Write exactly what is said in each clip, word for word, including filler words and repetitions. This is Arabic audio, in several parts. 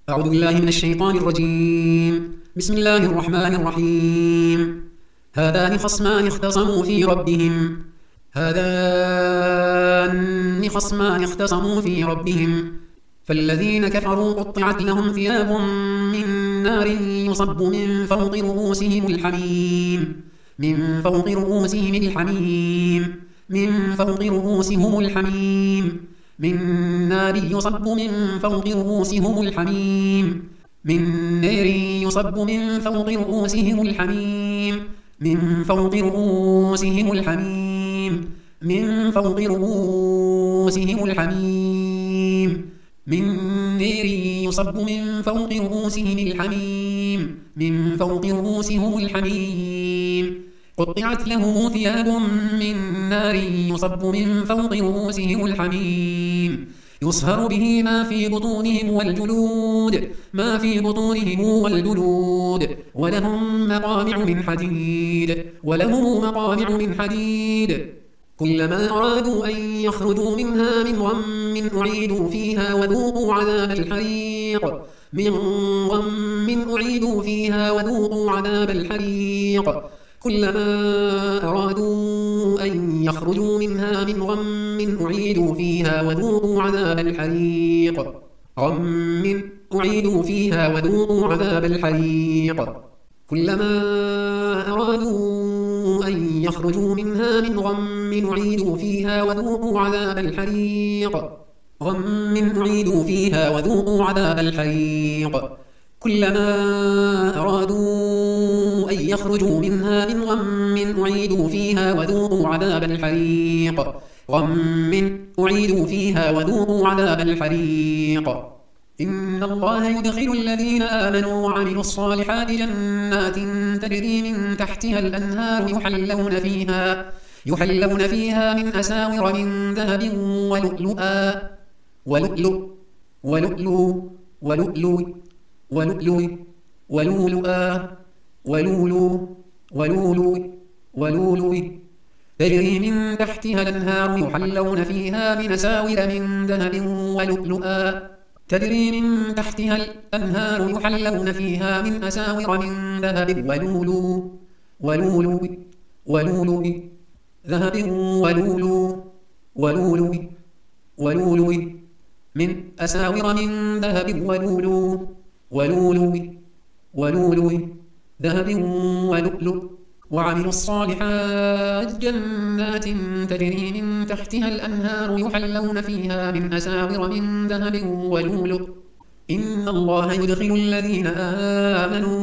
أعوذ بالله من الشيطان الرجيم. بسم الله الرحمن الرحيم. هذان خصمان اختصموا في ربهم هذان خصمان اختصموا في ربهم فالذين كفروا قطعت لهم ثياب من نار يصب من فوق رؤوسهم الحميم من فوق رؤوسهم الحميم من فوق رؤوسهم الحميم من نار يصب من فوق رؤوسهم الحميم من نار يصب من فوق رؤوسهم الحميم من فوق رؤوسهم الحميم من فوق رؤوسهم الحميم من نار يصب من فوق رؤوسهم الحميم من فوق رؤوسهم الحميم قطعت لهم ثياب من نار يصب من فوق رؤوسهم الحميم يصهر به ما في بطونهم والجلود ما في بطونهم والجلود ولهم مقامع من حديد ولهم مقامع من حديد كلما أرادوا أن يخرجوا منها من غم أعيدوا فيها وذوقوا عذاب الحريق من غم أعيدوا فيها وذوقوا عذاب الحريق كلما أرادوا أن يخرجوا منها من غم أعيدوا فيها وذوقوا عذاب الحريق غم أعيدوا فيها وذوقوا عذاب الحريق كلما أرادوا أن يخرجوا منها من غم أعيدوا فيها وذوقوا عذاب الحريق غم أعيدوا فيها وذوقوا عذاب الحريق كلما أرادوا أن يخرجوا منها من غم أعيدوا فيها وذوقوا عذاب الحريق غم أعيدوا فيها وذوقوا عذاب الحريق إن الله يدخل الذين آمنوا وعملوا الصالحات جنات تجري من تحتها الأنهار يحلون فيها يحلون فيها من أساور من ذهب ولؤلؤا ولؤلؤ ولؤلؤ ولؤلؤ ولؤلؤ ولؤلؤا ولؤلؤ ولؤلؤ ولؤلؤ تجري من تحتها الأنهار يحلون فيها من أساور من ذهب ولؤلؤا تجري من تحتها الأنهار يحلون فيها من أساور من ذهب ولؤلؤ ولؤلؤ ولؤلؤ ذهب ولؤلؤ ولؤلؤ ولؤلؤ من أساور من ذهب ولؤلؤ ولؤلؤ ولؤلؤ ذهب ولؤلؤ وعملوا الصالحات جنات تجري من تحتها الأنهار يحلون فيها من أساور من ذهب ولؤلؤ إن الله يدخل الذين آمنوا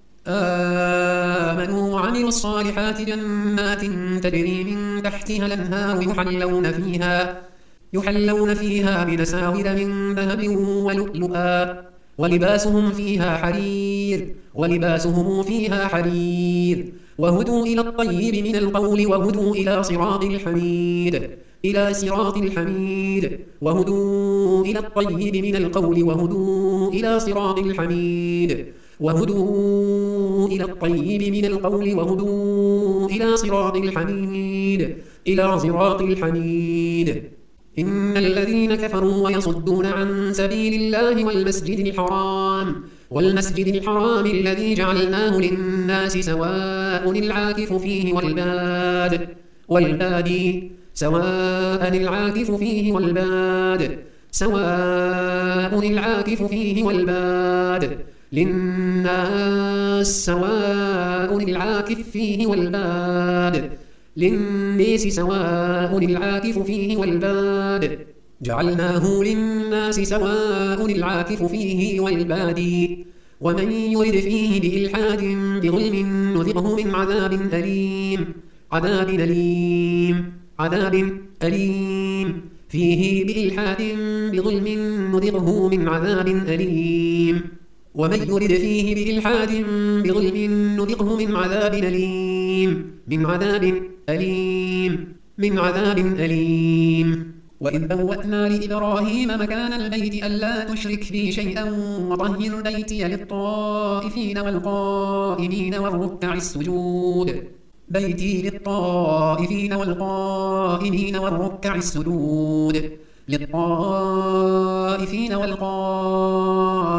آمنوا وعملوا الصالحات جنات تجري من تحتها الأنهار يحلون فيها يحلون فيها من أساور من ذهب ولؤلؤا ولباسهم فيها حرير ولباسهم فيها حرير وهدوا إلى الطيب من القول وهدوا إلى صراط الحميد إلى صراط الحميد وهدوا إلى الطيب من القول وهدوا إلى صراط الحميد وهدوا إلى الطيب من القول وهدوا إلى صراط الحميد إلى صراط الحميد إن الذين كفروا ويصدون عن سبيل الله والمسجد الحرام والمسجد الحرام الذي جعلناه للناس سواء العاكف فيه والباد والباد سواء العاكف فيه والباد سواء العاكف فيه والباد للناس سواء العاكف فيه والباد للناس سواء العاكف فيه والباد جعلناه للناس سواء العاكف فيه والباد ومن يرد فيه بإلحاد بظلم نذقه من عذاب أليم عذاب أليم عذاب أليم فيه بإلحاد بظلم نذقه من عذاب أليم ومن يرد فيه بإلحاد بظلم نذقه من عذاب أليم من عذاب أليم من عذاب أليم وإذ بوأنا لإبراهيم مكان البيت ألا تشرك بي شيئا وطهر بيتي للطائفين والقائمين والركع السجود بيتي للطائفين والقائمين والركع السجود للطائفين والقائمين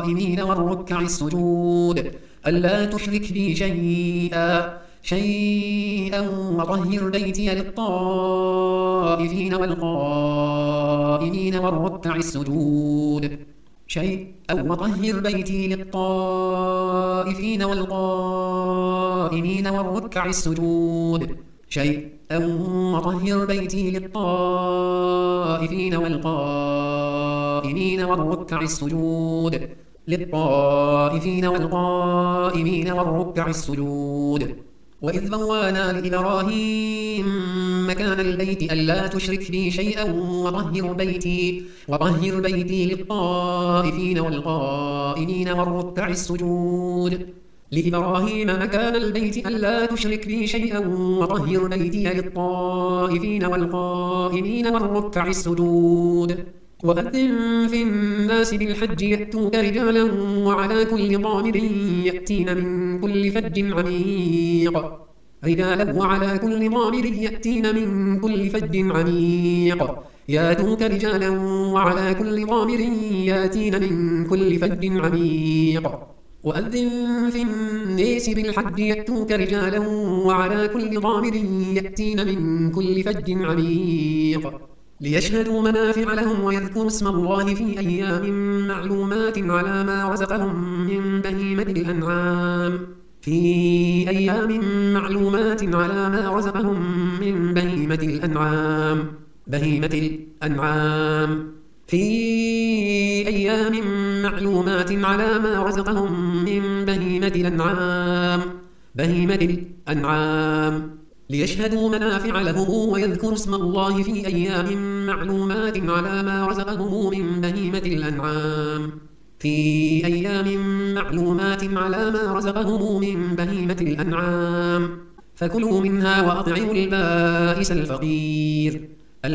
القائمين والركع السجود ألا تشرك بي شيئا شيئا وطهر بيتي للطائفين والقائمين والركع السجود شيئا وطهر بيتي للطائفين والقائمين والركع السجود شيئا وطهر بيتي للطائفين والقائمين والركع السجود للطائفين والقائمين والركع السجود وإذ بوانا لإبراهيم مكان البيت ألا تشرك بي شيئا وطهر بيتي وطهر بيتي للطائفين والقائمين والركع السجود لإبراهيم مكان البيت ألا تشرك بي شيئا وطهر بيتي للطائفين والقائمين والركع السجود وأذن في الناس بالحج يأتوك رجالا وعلى كل ضامر يأتين من كل فج عميق رجالا وعلى كل ضامر يأتين من كل فج عميق يأتوك رجالا وعلى كل ضامر يأتين من كل فج عميق وأذن في الناس بالحج يأتوك رجالا وعلى كل ضامر يأتين من كل فج عميق ليشهدوا منافع لهم ويذكروا اسم الله في أيام معلومات على ما رزقهم من بهيمة الأنعام في أيام معلومات على ما رزقهم من بهيمة الأنعام بهيمة الأنعام في أيام معلومات على ما رزقهم من بهيمة الأنعام بهيمة الأنعام ليشهدوا منافع لهم ويذكروا اسم الله في أيام معلومات على ما رزقهم من بهيمة الأنعام في أيام معلومات على ما رزقهم من بهيمة الأنعام فكلوا منها وأطعموا البائس الفقير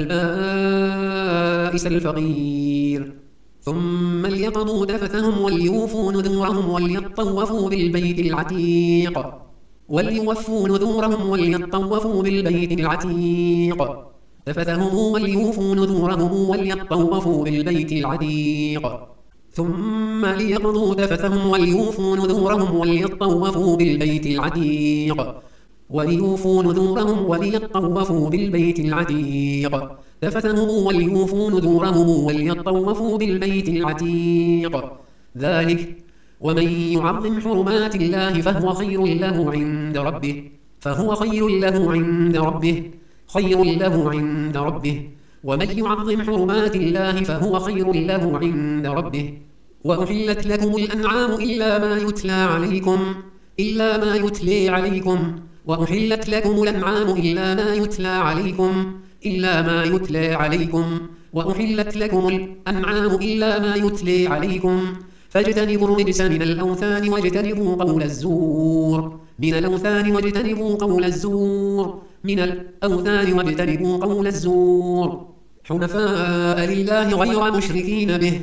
البائس الفقير ثم ليقضوا دفثهم وليوفوا نذورهم وليطوفوا بالبيت العتيق وليوفوا نذورهم وليطوفوا بالبيت العتيق دفثهم وليوفوا نذورهم وليطوفوا بالبيت العتيق ثم ليقضوا دفثهم وليوفوا نذورهم وليطوفوا بالبيت العتيق وليوفوا نذورهم وليطوفوا بالبيت العتيق دفثهم وليوفوا نذورهم وليطوفوا بالبيت العتيق ذلك ومن يعظم حرمات الله فهو خير له عند ربه فهو خير له عند ربه خير له عند ربه ومن يعظم حرمات الله فهو خير له عند ربه وأحلت لكم الأنعام إلا ما يتلى عليكم إلا ما يتلى عليكم وأحلت لكم الأنعام إلا ما يتلى عليكم إلا ما يتلى عليكم وأحلت لكم الأنعام إلا ما يتلى عليكم فاجتنبوا الرجس من الأوثان واجتنبوا قول الزور من الأوثان واجتنبوا قول الزور من الأوثان واجتنبوا قول الزور حنفاء لله غير مشركين به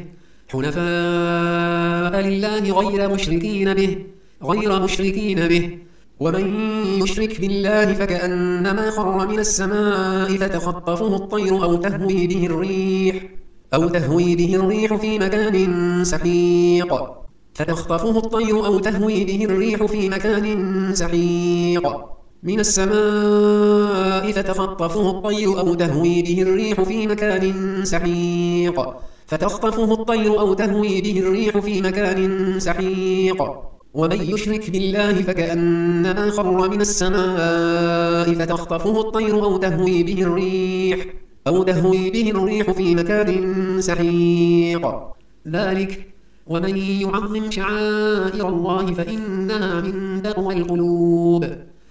حنفاء لله غير مشركين به غير مشركين به ومن يشرك بالله فكأنما خر من السماء فتخطفه الطير أو تهوي به الريح أو تهوي به الريح في مكان سحيق فتخطفه الطير أو تهوي به الريح في مكان سحيق من السماء فتخطفه الطير أو تهوي به الريح في مكان سحيق فتخطفه الطير أو تهوي به الريح في مكان سحيق ومن يشرك بالله فكأنما خر من السماء فتخطفه الطير أو تهوي به الريح أو تهوي به الريح في مكان سحيق ذلك ومن يعظم شعائر الله فإنها من تقوى القلوب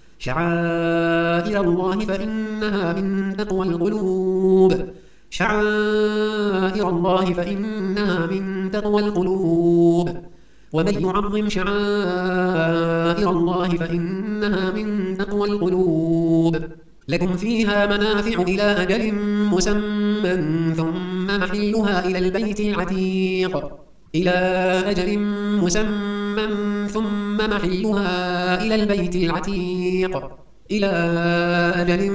شعائر الله فإنها من تقوى القلوب شعائر الله فإنها من تقوى القلوب ومن يعظم شعائر الله فإنها من تقوى القلوب لكم فيها منافع إلى أجل مسمى ثم محلها إلى البيت العتيق إلى أجل مسمى ثم محلها إلى البيت العتيق إلى أجل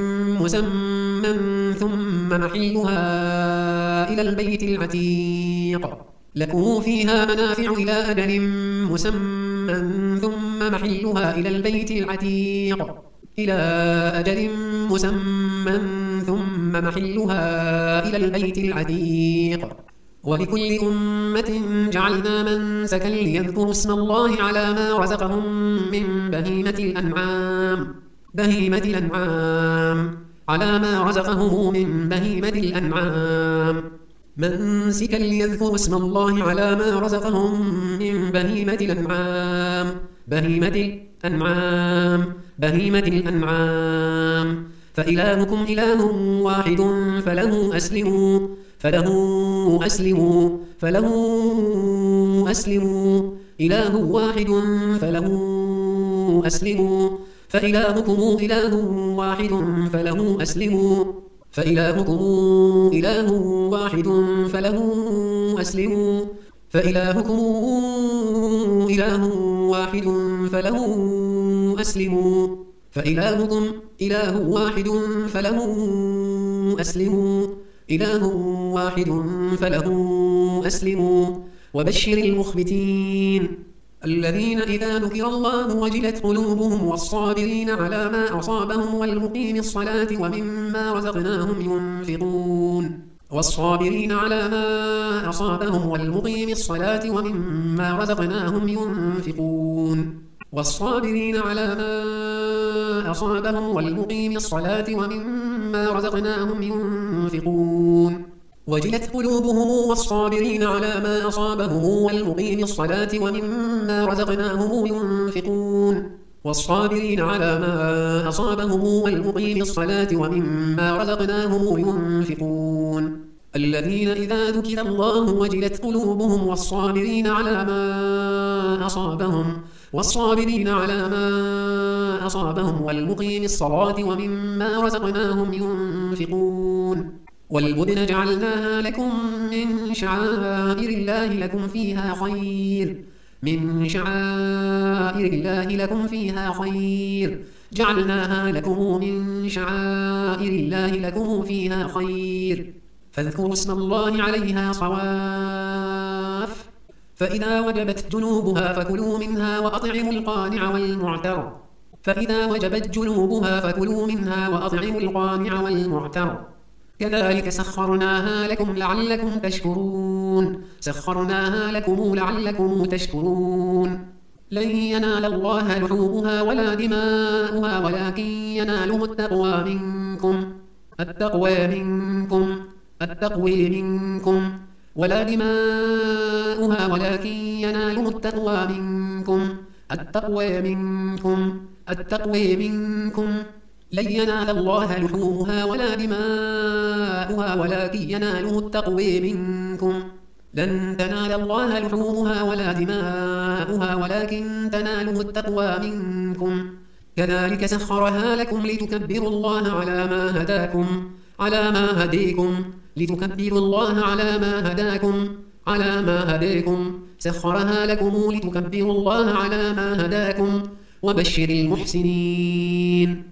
مسمى ثم محلها إلى البيت العتيق لكم فيها منافع إلى أجل مسمى ثم محلها إلى البيت العتيق إلى أجل مسمى ثم محلها إلى البيت العتيق ولكل أمة جعلنا منسكا ليذكروا اسم الله على ما رزقهم من بهيمة الأنعام بهيمة الأنعام على ما رزقهم من بهيمة الأنعام منسكا ليذكروا اسم الله على ما رزقهم من بهيمة الأنعام بهيمة الأنعام بهيمة الأنعام فإلهكم إله واحد فله أسلموا فله أسلموا فله أسلموا إله واحد فله أسلموا فإلهكم إله واحد فله أسلموا فإلهكم إله واحد فله أسلموا فإلهكم إله واحد فله أسلموا فإلهكم إله واحد فله أسلموا إله واحد فله أسلموا وبشر المخبتين الذين إذا ذكر الله وجلت قلوبهم والصابرين على ما أصابهم والمقيم الصلاة ومما رزقناهم ينفقون والصابرين على ما أصابهم والمقيم الصلاة ومما رزقناهم ينفقون والصابرين على ما أصابهم والمقيم الصلاة ومما رزقناهم ينفقون وجلت قلوبهم والصابرين على ما أصابهم والمقيم الصلاة ومما رزقناهم ينفقون والصابرين على ما أصابهم والمقيم الصلاة ومما رزقناهم ينفقون الذين إذا ذكر الله وجلت قلوبهم والصابرين على ما أصابهم والصابرين على ما أصابهم والمقيم الصلاة ومما رزقناهم ينفقون والبدن جعلناها لكم من شعائر الله لكم فيها خير من شعائر الله لكم فيها خير جعلناها لكم من شعائر الله لكم فيها خير فاذكروا اسم الله عليها صواف فإذا وجبت جنوبها فكلوا منها وأطعموا القانع والمعتر فإذا وجبت جنوبها فكلوا منها وأطعموا القانع والمعتر كذلك سخرناها لكم لعلكم تشكرون سخرناها لكم لعلكم تشكرون لن ينال الله لحومها ولا دماؤها ولكن يناله التقوى منكم التقوى منكم التقوى منكم ولا دماؤها ولكن يناله التقوى منكم التقوى منكم التقوى منكم لن ينال الله لحومها ولا دماؤها ولكن يناله التقوى منكم لن تنال الله لحومها ولا دماؤها ولكن تناله التقوى منكم كذلك سخرها لكم لتكبروا الله على ما هداكم على ما هديكم لتكبروا الله على ما هداكم على ما هديكم سخرها لكم لتكبروا الله على ما هداكم وبشر المحسنين